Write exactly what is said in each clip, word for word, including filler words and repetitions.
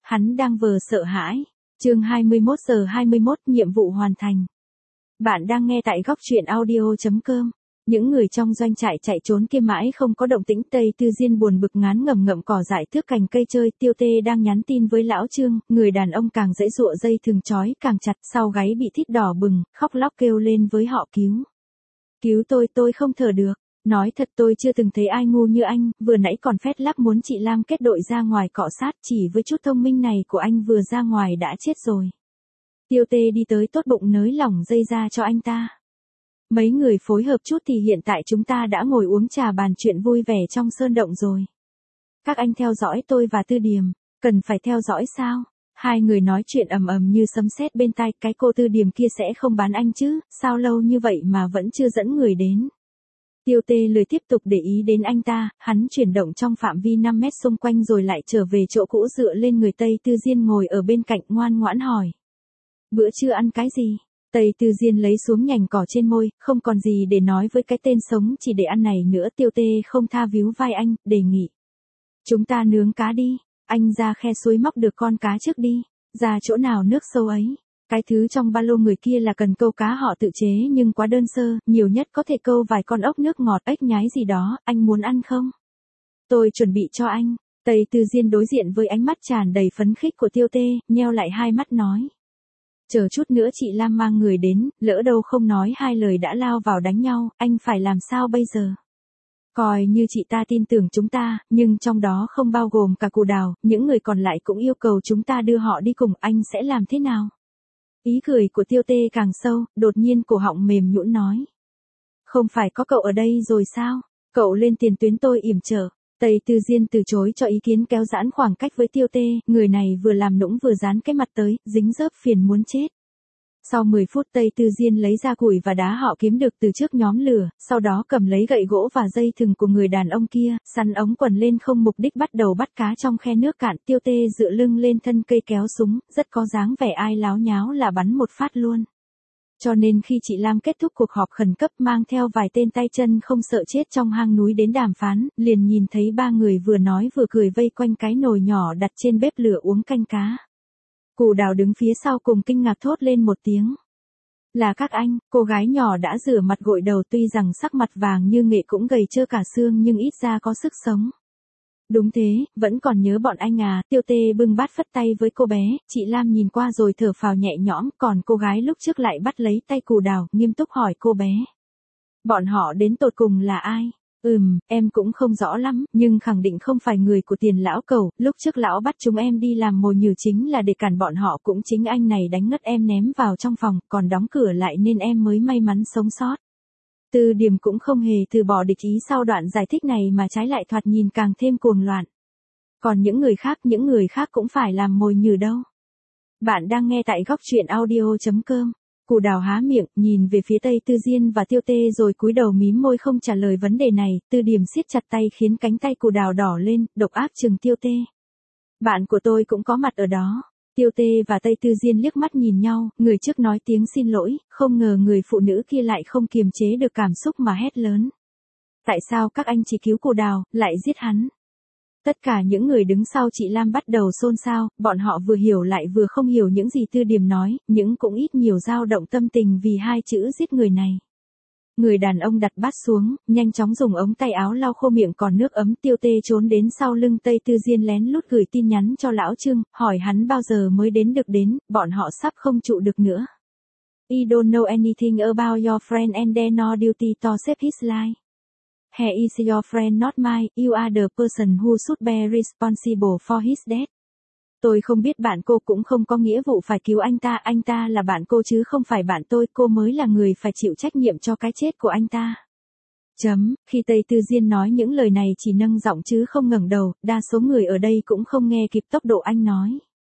hắn đang vờ sợ hãi. Chương hai mươi mốt giờ hai mươi mốt, nhiệm vụ hoàn thành. Bạn đang nghe tại góc truyện audio chấm com. Những người trong doanh trại chạy trốn kia mãi không có động tĩnh. Tây Tư Diên buồn bực ngán ngẩm ngậm cỏ dại thước cành cây chơi. Tiêu Tê đang nhắn tin với lão Trương, người đàn ông càng giãy giụa dây thừng trói càng chặt, sau gáy bị thít đỏ bừng, khóc lóc kêu lên với họ cứu. Cứu tôi, tôi không thở được. Nói thật tôi chưa từng thấy ai ngu như anh, vừa nãy còn phét lắc muốn chị Lam kết đội ra ngoài cọ sát, chỉ với chút thông minh này của anh vừa ra ngoài đã chết rồi. Tiêu Tê đi tới tốt bụng nới lỏng dây ra cho anh ta. Mấy người phối hợp chút thì hiện tại chúng ta đã ngồi uống trà bàn chuyện vui vẻ trong sơn động rồi. Các anh theo dõi tôi và Tư Điềm, cần phải theo dõi sao? Hai người nói chuyện ầm ầm như sấm sét bên tai, cái cô Tư Điềm kia sẽ không bán anh chứ, sao lâu như vậy mà vẫn chưa dẫn người đến. Tiêu Tê lười tiếp tục để ý đến anh ta, hắn chuyển động trong phạm vi năm mét xung quanh rồi lại trở về chỗ cũ dựa lên người Tây Tư Diên ngồi ở bên cạnh ngoan ngoãn hỏi. Bữa trưa ăn cái gì? Tây Tư Diên lấy xuống nhành cỏ trên môi, không còn gì để nói với cái tên sống chỉ để ăn này nữa. Tiêu Tê không tha víu vai anh, đề nghị. Chúng ta nướng cá đi, anh ra khe suối móc được con cá trước đi, ra chỗ nào nước sâu ấy. Cái thứ trong ba lô người kia là cần câu cá họ tự chế nhưng quá đơn sơ, nhiều nhất có thể câu vài con ốc nước ngọt ếch nhái gì đó, anh muốn ăn không? Tôi chuẩn bị cho anh. Tây Tư Diên đối diện với ánh mắt tràn đầy phấn khích của Tiêu Tê, nheo lại hai mắt nói. Chờ chút nữa chị Lam mang người đến, lỡ đâu không nói hai lời đã lao vào đánh nhau, anh phải làm sao bây giờ? Coi như chị ta tin tưởng chúng ta, nhưng trong đó không bao gồm cả Cù Đào, những người còn lại cũng yêu cầu chúng ta đưa họ đi cùng, anh sẽ làm thế nào? Ý cười của Tiêu Tê càng sâu, đột nhiên cổ họng mềm nhũn nói. Không phải có cậu ở đây rồi sao? Cậu lên tiền tuyến tôi yểm trợ. Tây Tư Diên từ chối cho ý kiến kéo giãn khoảng cách với Tiêu Tê, người này vừa làm nũng vừa dán cái mặt tới, dính dớp phiền muốn chết. Sau mười phút Tây Tư Diên lấy ra củi và đá họ kiếm được từ trước nhóm lửa, sau đó cầm lấy gậy gỗ và dây thừng của người đàn ông kia, sắn ống quần lên không mục đích bắt đầu bắt cá trong khe nước cạn. Tiêu Tê dựa lưng lên thân cây kéo súng, rất có dáng vẻ ai láo nháo là bắn một phát luôn. Cho nên khi chị Lam kết thúc cuộc họp khẩn cấp mang theo vài tên tay chân không sợ chết trong hang núi đến đàm phán, liền nhìn thấy ba người vừa nói vừa cười vây quanh cái nồi nhỏ đặt trên bếp lửa uống canh cá. Cù Đào đứng phía sau cùng kinh ngạc thốt lên một tiếng. Là các anh, cô gái nhỏ đã rửa mặt gội đầu tuy rằng sắc mặt vàng như nghệ cũng gầy trơ cả xương nhưng ít ra có sức sống. Đúng thế, vẫn còn nhớ bọn anh à. Tiêu Tê bưng bát phất tay với cô bé, chị Lam nhìn qua rồi thở phào nhẹ nhõm, còn cô gái lúc trước lại bắt lấy tay Cù Đào, nghiêm túc hỏi cô bé. Bọn họ đến tột cùng là ai? Ừm, em cũng không rõ lắm, nhưng khẳng định không phải người của Tiền lão Cẩu, lúc trước lão bắt chúng em đi làm mồi nhử chính là để cản bọn họ, cũng chính anh này đánh ngất em ném vào trong phòng, còn đóng cửa lại nên em mới may mắn sống sót. Tư Điềm cũng không hề từ bỏ địch ý sau đoạn giải thích này mà trái lại thoạt nhìn càng thêm cuồng loạn. Còn những người khác, những người khác cũng phải làm mồi nhử đâu. Bạn đang nghe tại góc truyện audio chấm com. Cù Đào há miệng, nhìn về phía Tây Tư Diên và Tiêu Tê rồi cúi đầu mím môi không trả lời vấn đề này. Tư Điềm siết chặt tay khiến cánh tay Cù Đào đỏ lên, độc ác trừng Tiêu Tê. Bạn của tôi cũng có mặt ở đó. Tiêu Tê và Tây Tư Diên liếc mắt nhìn nhau, người trước nói tiếng xin lỗi, không ngờ người phụ nữ kia lại không kiềm chế được cảm xúc mà hét lớn. Tại sao các anh chỉ cứu Cù Đào, lại giết hắn? Tất cả những người đứng sau chị Lam bắt đầu xôn xao, bọn họ vừa hiểu lại vừa không hiểu những gì Tư Điềm nói, nhưng cũng ít nhiều dao động tâm tình vì hai chữ giết người này. Người đàn ông đặt bát xuống, nhanh chóng dùng ống tay áo lau khô miệng còn nước ấm. Tiêu Tê trốn đến sau lưng Tây Tư Diên lén lút gửi tin nhắn cho lão Trương, hỏi hắn bao giờ mới đến được đến, bọn họ sắp không trụ được nữa. I don't know anything about your friend and their no duty to save his life. He is your friend not mine, you are the person who should be responsible for his death. Tôi không biết bạn cô cũng không có nghĩa vụ phải cứu anh ta, anh ta là bạn cô chứ không phải bạn tôi, cô mới là người phải chịu trách nhiệm cho cái chết của anh ta. Chấm, khi Tây Tư Diên nói những lời này chỉ nâng giọng chứ không ngẩng đầu, đa số người ở đây cũng không nghe kịp tốc độ anh nói.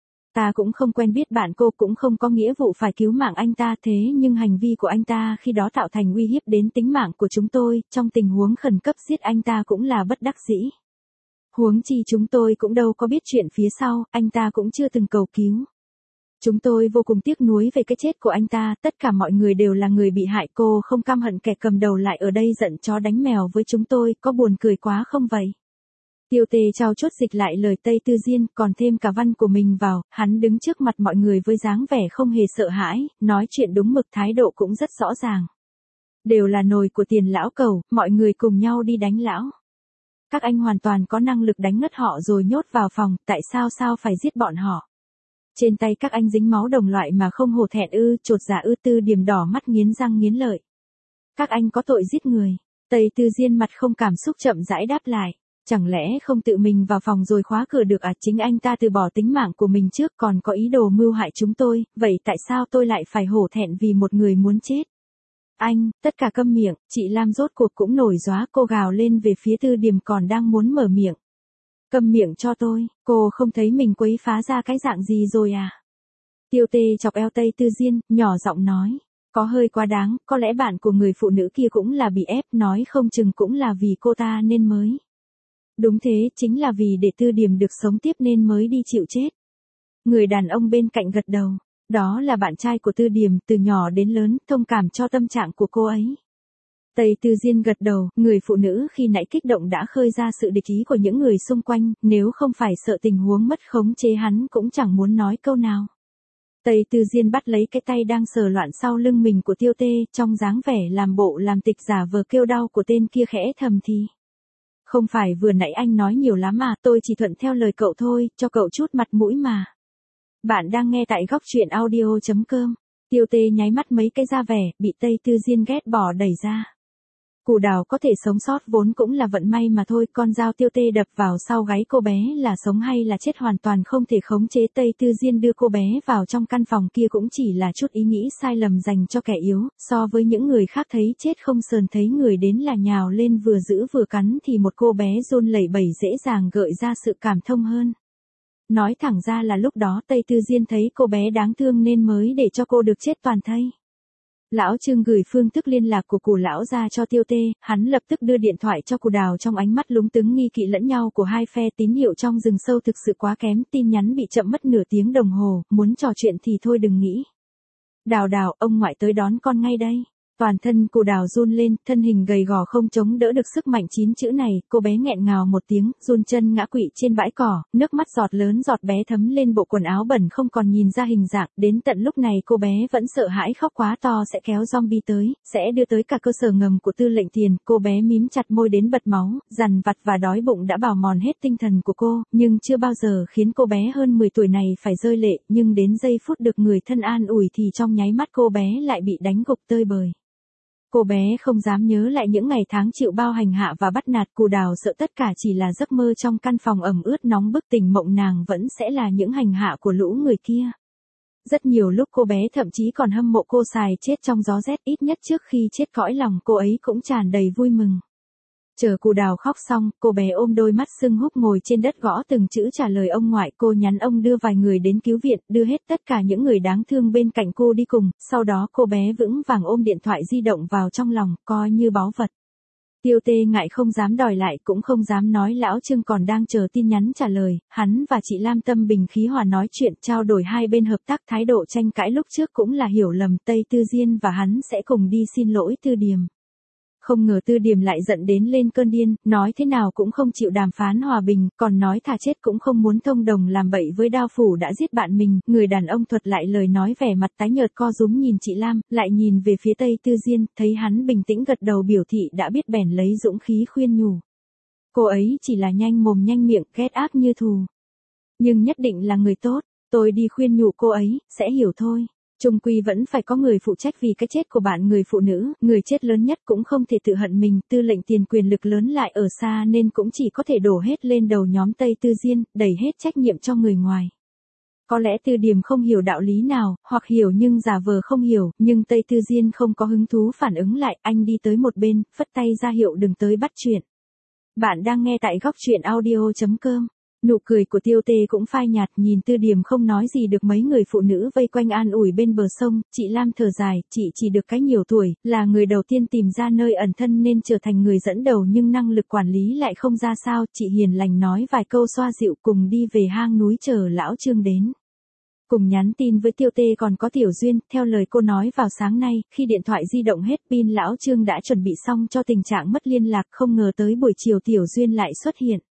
Ta cũng không quen biết bạn cô cũng không có nghĩa vụ phải cứu mạng anh ta, thế nhưng hành vi của anh ta khi đó tạo thành uy hiếp đến tính mạng của chúng tôi, trong tình huống khẩn cấp giết anh ta cũng là bất đắc dĩ. Huống chi chúng tôi cũng đâu có biết chuyện phía sau, anh ta cũng chưa từng cầu cứu. Chúng tôi vô cùng tiếc nuối về cái chết của anh ta, tất cả mọi người đều là người bị hại, cô không căm hận kẻ cầm đầu lại ở đây giận chó đánh mèo với chúng tôi, có buồn cười quá không vậy? Tiêu Tê trao chuốt dịch lại lời Tây Tư Diên, còn thêm cả văn của mình vào, hắn đứng trước mặt mọi người với dáng vẻ không hề sợ hãi, nói chuyện đúng mực, thái độ cũng rất rõ ràng. Đều là nồi của Tiền lão cẩu, mọi người cùng nhau đi đánh lão. Các anh hoàn toàn có năng lực đánh ngất họ rồi nhốt vào phòng, tại sao sao phải giết bọn họ? Trên tay các anh dính máu đồng loại mà không hổ thẹn ư? Chột dạ ư? Tư Điềm đỏ mắt nghiến răng nghiến lợi. Các anh có tội giết người. Tây Tư Diên mặt không cảm xúc chậm rãi đáp lại. Chẳng lẽ không tự mình vào phòng rồi khóa cửa được à? Chính anh ta từ bỏ tính mạng của mình trước còn có ý đồ mưu hại chúng tôi, vậy tại sao tôi lại phải hổ thẹn vì một người muốn chết? Anh, tất cả câm miệng, chị Lam rốt cuộc cũng nổi gióa, cô gào lên về phía Tư Điềm còn đang muốn mở miệng. Câm miệng cho tôi, cô không thấy mình quấy phá ra cái dạng gì rồi à? Tiêu Tê chọc eo Tây Tư Diên, nhỏ giọng nói. Có hơi quá đáng, có lẽ bạn của người phụ nữ kia cũng là bị ép, nói không chừng cũng là vì cô ta nên mới. Đúng thế, chính là vì để Tư Điềm được sống tiếp nên mới đi chịu chết. Người đàn ông bên cạnh gật đầu. Đó là bạn trai của Tư Điềm, từ nhỏ đến lớn, thông cảm cho tâm trạng của cô ấy. Tây Tư Diên gật đầu, người phụ nữ khi nãy kích động đã khơi ra sự địch ý của những người xung quanh, nếu không phải sợ tình huống mất khống chế hắn cũng chẳng muốn nói câu nào. Tây Tư Diên bắt lấy cái tay đang sờ loạn sau lưng mình của Tiêu Tê, trong dáng vẻ làm bộ làm tịch giả vờ kêu đau của tên kia khẽ thầm thì. Không phải vừa nãy anh nói nhiều lắm mà, tôi chỉ thuận theo lời cậu thôi, cho cậu chút mặt mũi mà. Bạn đang nghe tại góc truyện audio chấm com. Tiêu Tê nháy mắt mấy cái ra vẻ, bị Tây Tư Diên ghét bỏ đẩy ra. Củ Đào có thể sống sót vốn cũng là vận may mà thôi, con dao Tiêu Tê đập vào sau gáy cô bé là sống hay là chết hoàn toàn không thể khống chế. Tây Tư Diên đưa cô bé vào trong căn phòng kia cũng chỉ là chút ý nghĩ sai lầm dành cho kẻ yếu, so với những người khác thấy chết không sờn thấy người đến là nhào lên vừa giữ vừa cắn thì một cô bé run lẩy bẩy dễ dàng gợi ra sự cảm thông hơn. Nói thẳng ra là lúc đó Tây Tư Diên thấy cô bé đáng thương nên mới để cho cô được chết toàn thây. Lão Trương gửi phương thức liên lạc của Cù lão ra cho Tiêu Tê, hắn lập tức đưa điện thoại cho Cù Đào. Trong ánh mắt lúng túng nghi kỵ lẫn nhau của hai phe, tín hiệu trong rừng sâu thực sự quá kém, tin nhắn bị chậm mất nửa tiếng đồng hồ, muốn trò chuyện thì thôi đừng nghĩ. Đào Đào, ông ngoại tới đón con ngay đây. Toàn thân Cù Đào run lên, thân hình gầy gò không chống đỡ được sức mạnh chín chữ này, cô bé nghẹn ngào một tiếng, run chân ngã quỵ trên bãi cỏ, nước mắt giọt lớn giọt bé thấm lên bộ quần áo bẩn không còn nhìn ra hình dạng, đến tận lúc này cô bé vẫn sợ hãi khóc quá to sẽ kéo zombie tới, sẽ đưa tới cả cơ sở ngầm của Tư lệnh Tiền. Cô bé mím chặt môi đến bật máu, dằn vặt và đói bụng đã bào mòn hết tinh thần của cô, nhưng chưa bao giờ khiến cô bé hơn mười tuổi này phải rơi lệ, nhưng đến giây phút được người thân an ủi thì trong nháy mắt cô bé lại bị đánh gục tơi bời. Cô bé không dám nhớ lại những ngày tháng chịu bao hành hạ và bắt nạt. Cù Đào sợ tất cả chỉ là giấc mơ trong căn phòng ẩm ướt nóng bức, tỉnh mộng nàng vẫn sẽ là những hành hạ của lũ người kia. Rất nhiều lúc cô bé thậm chí còn hâm mộ cô xài chết trong gió rét, ít nhất trước khi chết cõi lòng cô ấy cũng tràn đầy vui mừng. Chờ Cù Đào khóc xong, cô bé ôm đôi mắt sưng húp ngồi trên đất gõ từng chữ trả lời ông ngoại. Cô nhắn ông đưa vài người đến cứu viện, đưa hết tất cả những người đáng thương bên cạnh cô đi cùng, sau đó cô bé vững vàng ôm điện thoại di động vào trong lòng, coi như báu vật. Tiêu Tê ngại không dám đòi lại, cũng không dám nói lão Trương còn đang chờ tin nhắn trả lời, hắn và chị Lam tâm bình khí hòa nói chuyện, trao đổi hai bên hợp tác. Thái độ tranh cãi lúc trước cũng là hiểu lầm, Tây Tư Diên và hắn sẽ cùng đi xin lỗi Tư Điềm. Không ngờ Tư Điềm lại giận đến lên cơn điên, nói thế nào cũng không chịu đàm phán hòa bình, còn nói thà chết cũng không muốn thông đồng làm bậy với Đao Phủ đã giết bạn mình. Người đàn ông thuật lại lời nói vẻ mặt tái nhợt co rúm nhìn chị Lam, lại nhìn về phía Tây Tư Diên, thấy hắn bình tĩnh gật đầu biểu thị đã biết bèn lấy dũng khí khuyên nhủ. Cô ấy chỉ là nhanh mồm nhanh miệng, ghét ác như thù. Nhưng nhất định là người tốt, tôi đi khuyên nhủ cô ấy, sẽ hiểu thôi. Chung quy vẫn phải có người phụ trách vì cái chết của bạn người phụ nữ, người chết lớn nhất cũng không thể tự hận mình. Tư lệnh Tiền quyền lực lớn lại ở xa nên cũng chỉ có thể đổ hết lên đầu nhóm Tây Tư Diên, đẩy hết trách nhiệm cho người ngoài. Có lẽ Tư Điềm không hiểu đạo lý nào, hoặc hiểu nhưng giả vờ không hiểu, nhưng Tây Tư Diên không có hứng thú phản ứng lại, anh đi tới một bên, phất tay ra hiệu đừng tới bắt chuyện. Bạn đang nghe tại góc truyện audio chấm com. Nụ cười của Tiêu Tê cũng phai nhạt, nhìn Tư Điềm không nói gì được mấy người phụ nữ vây quanh an ủi bên bờ sông. Chị Lam thở dài, chị chỉ được cái nhiều tuổi, là người đầu tiên tìm ra nơi ẩn thân nên trở thành người dẫn đầu, nhưng năng lực quản lý lại không ra sao. Chị hiền lành nói vài câu xoa dịu, cùng đi về hang núi chờ lão Trương đến. Cùng nhắn tin với Tiêu Tê còn có Tiểu Duyên. Theo lời cô nói vào sáng nay, khi điện thoại di động hết pin lão Trương đã chuẩn bị xong cho tình trạng mất liên lạc, không ngờ tới buổi chiều Tiểu Duyên lại xuất hiện.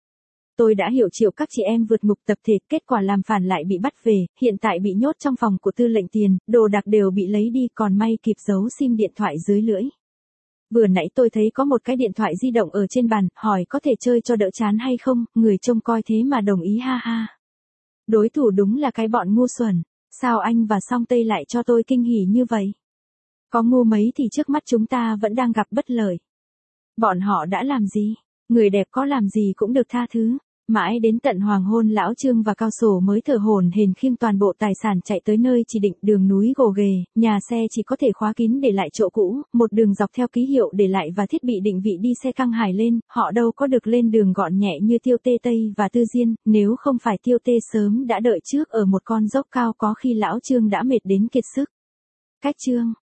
Tôi đã hiểu triệu các chị em vượt ngục tập thể, kết quả làm phản lại bị bắt về, hiện tại bị nhốt trong phòng của tư lệnh tiền, đồ đạc đều bị lấy đi, còn may kịp giấu sim điện thoại dưới lưỡi. Vừa nãy tôi thấy có một cái điện thoại di động ở trên bàn, hỏi có thể chơi cho đỡ chán hay không, người trông coi thế mà đồng ý, ha ha. Đối thủ đúng là cái bọn ngu xuẩn, sao anh và Song Tây lại cho tôi kinh hỉ như vậy? Có ngu mấy thì trước mắt chúng ta vẫn đang gặp bất lợi. Bọn họ đã làm gì? Người đẹp có làm gì cũng được tha thứ. Mãi đến tận hoàng hôn lão Trương và Cao Sổ mới thở hổn hển khiêng toàn bộ tài sản chạy tới nơi chỉ định, đường núi gồ ghề, nhà xe chỉ có thể khóa kín để lại chỗ cũ, một đường dọc theo ký hiệu để lại và thiết bị định vị đi xe căng hải lên, họ đâu có được lên đường gọn nhẹ như Tiêu Tê Tây và Tư Diên, nếu không phải Tiêu Tê sớm đã đợi trước ở một con dốc cao có khi lão Trương đã mệt đến kiệt sức. Cách Trương